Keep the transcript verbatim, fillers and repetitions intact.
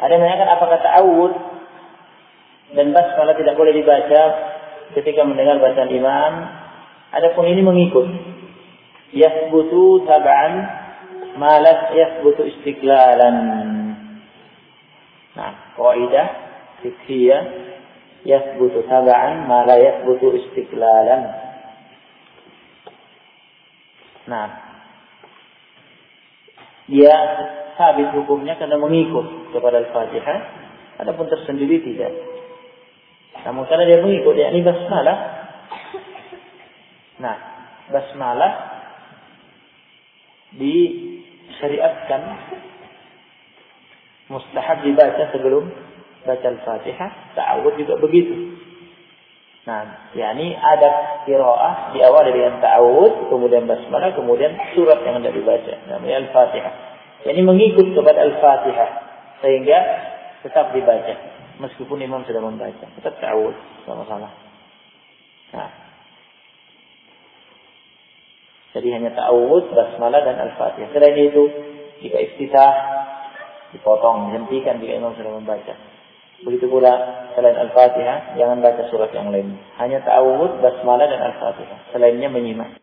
Ada yang menanyakan apakah ta'awud dan basmalah tidak boleh dibaca ketika mendengar bacaan imam. Adapun ini mengikut. Yathbutu tab'an ma la yathbutu istiqlalan. Nah, kaidah fiqhiyah yathbutu tab'an ma la yathbutu istiqlalan. Nah, dia sabit hukumnya karena mengikut kepada Al-Fatihah, adapun tersendiri tidak. Namun karena dia mengikut, yakni basmalah. Nah, basmalah disyariatkan mustahab dibaca sebelum baca Al-Fatihah. Ta'awud juga begitu. Nah, yakni adab qiraah diawali dengan ta'awud, kemudian basmalah, kemudian surat yang hendak dibaca, namanya Al-Fatihah. Yakni mengikut kepada Al-Fatihah sehingga tetap dibaca meskipun imam sudah membaca, tetap ta'awud sama-sama. Nah, jadi hanya ta'awud, basmalah dan Al-Fatihah. Selain itu, jika iftitah dipotong, dihentikan jika imam sudah membaca. Begitu pula selain Al-Fatihah, jangan baca surat yang lain. Hanya ta'awud, basmalah dan Al-Fatihah. Selainnya menyimak.